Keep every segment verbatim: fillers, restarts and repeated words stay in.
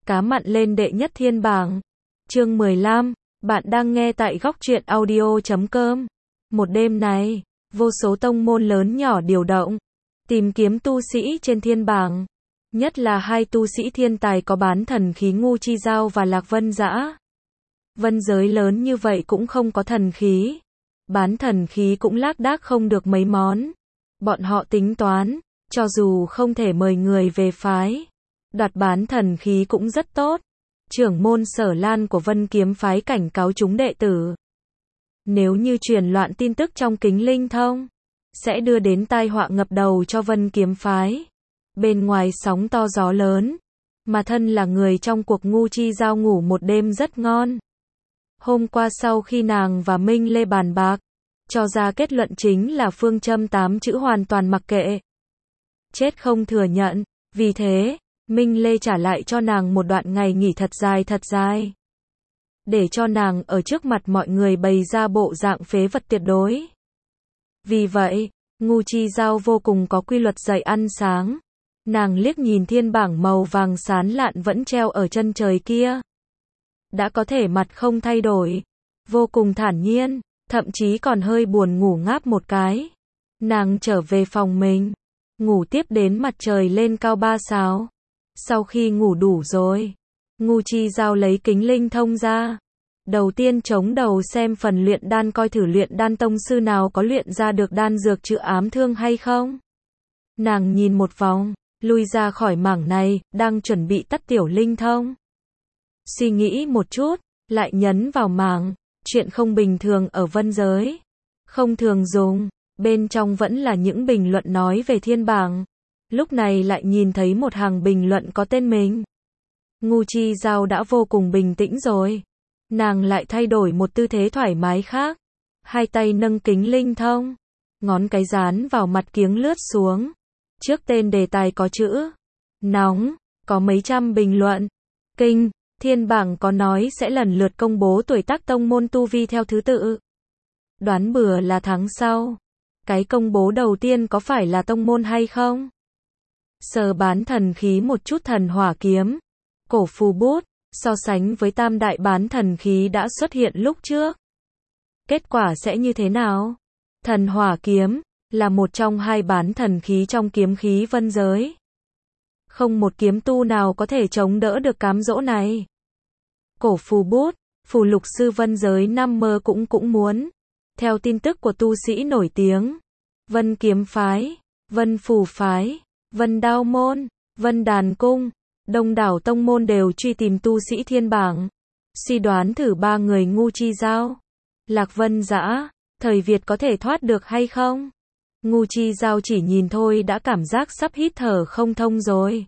cá mặn lên đệ nhất thiên bảng. Chương mười lăm, bạn đang nghe tại góc truyện audio chấm com. Một đêm này, vô số tông môn lớn nhỏ điều động, tìm kiếm tu sĩ trên thiên bảng. Nhất là hai tu sĩ thiên tài có bán thần khí Ngu Chi Giao và Lạc Vân Dã. Vân giới lớn như vậy cũng không có thần khí. Bán thần khí cũng lác đác không được mấy món. Bọn họ tính toán, cho dù không thể mời người về phái, đoạt bán thần khí cũng rất tốt. Trưởng môn Sở Lan của Vân Kiếm phái cảnh cáo chúng đệ tử. Nếu như truyền loạn tin tức trong Kính Linh Thông, sẽ đưa đến tai họa ngập đầu cho Vân Kiếm phái. Bên ngoài sóng to gió lớn, mà thân là người trong cuộc Ngu Chi Giao ngủ một đêm rất ngon. Hôm qua sau khi nàng và Minh Lê bàn bạc, cho ra kết luận chính là phương châm tám chữ hoàn toàn mặc kệ. Chết không thừa nhận, vì thế, Minh Lê trả lại cho nàng một đoạn ngày nghỉ thật dài thật dài. Để cho nàng ở trước mặt mọi người bày ra bộ dạng phế vật tuyệt đối. Vì vậy, Ngu Chi Giao vô cùng có quy luật dậy ăn sáng. Nàng liếc nhìn thiên bảng màu vàng sán lạn vẫn treo ở chân trời kia. Đã có thể mặt không thay đổi, vô cùng thản nhiên, thậm chí còn hơi buồn ngủ ngáp một cái. Nàng trở về phòng mình, ngủ tiếp đến mặt trời lên cao ba sáo. Sau khi ngủ đủ rồi, Ngu Chi Giao lấy Kính Linh Thông ra. Đầu tiên chống đầu xem phần luyện đan coi thử luyện đan tông sư nào có luyện ra được đan dược chữa ám thương hay không. Nàng nhìn một vòng, lui ra khỏi mảng này, đang chuẩn bị tắt Tiểu Linh Thông. Suy nghĩ một chút, lại nhấn vào mảng, chuyện không bình thường ở vân giới. Không thường dùng, bên trong vẫn là những bình luận nói về thiên bảng. Lúc này lại nhìn thấy một hàng bình luận có tên mình. Ngu Chi Giao đã vô cùng bình tĩnh rồi. Nàng lại thay đổi một tư thế thoải mái khác. Hai tay nâng Kính Linh Thông, ngón cái dán vào mặt kiếng lướt xuống. Trước tên đề tài có chữ nóng, có mấy trăm bình luận. Kinh, thiên bảng có nói sẽ lần lượt công bố tuổi tác tông môn tu vi theo thứ tự. Đoán bừa là tháng sau. Cái công bố đầu tiên có phải là tông môn hay không? Sờ bán thần khí một chút thần hỏa kiếm, cổ phù bút, so sánh với tam đại bán thần khí đã xuất hiện lúc trước. Kết quả sẽ như thế nào? Thần hỏa kiếm là một trong hai bán thần khí trong kiếm khí vân giới. Không một kiếm tu nào có thể chống đỡ được cám dỗ này. Cổ phù bút, phù lục sư vân giới năm mơ cũng cũng muốn. Theo tin tức của tu sĩ nổi tiếng, Vân Kiếm phái, Vân Phù phái, Vân Đao môn, Vân Đàn cung, đông đảo tông môn đều truy tìm tu sĩ thiên bảng. Suy đoán thử ba người Ngu Chi Giao, Lạc Vân Dã, Thời Việt có thể thoát được hay không? Ngu Chi Giao chỉ nhìn thôi đã cảm giác sắp hít thở không thông rồi.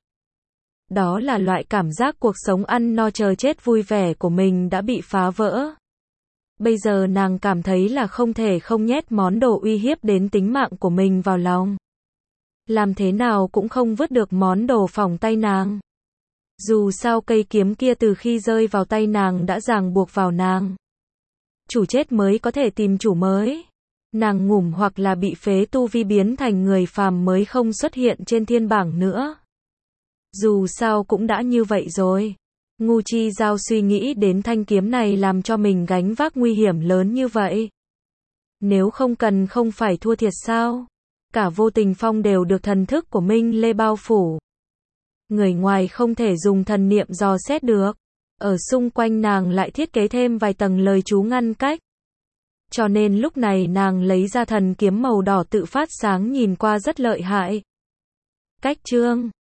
Đó là loại cảm giác cuộc sống ăn no chờ chết vui vẻ của mình đã bị phá vỡ. Bây giờ nàng cảm thấy là không thể không nhét món đồ uy hiếp đến tính mạng của mình vào lòng. Làm thế nào cũng không vứt được món đồ phỏng tay nàng. Dù sao cây kiếm kia từ khi rơi vào tay nàng đã ràng buộc vào nàng. Chủ chết mới có thể tìm chủ mới. Nàng ngủm hoặc là bị phế tu vi biến thành người phàm mới không xuất hiện trên thiên bảng nữa. Dù sao cũng đã như vậy rồi. Ngu Chi Giao suy nghĩ đến thanh kiếm này làm cho mình gánh vác nguy hiểm lớn như vậy. Nếu không cần không phải thua thiệt sao? Cả Vô Tình Phong đều được thần thức của Minh Lê bao phủ. Người ngoài không thể dùng thần niệm dò xét được. Ở xung quanh nàng lại thiết kế thêm vài tầng lời chú ngăn cách. Cho nên lúc này nàng lấy ra thần kiếm màu đỏ tự phát sáng nhìn qua rất lợi hại. Cách chương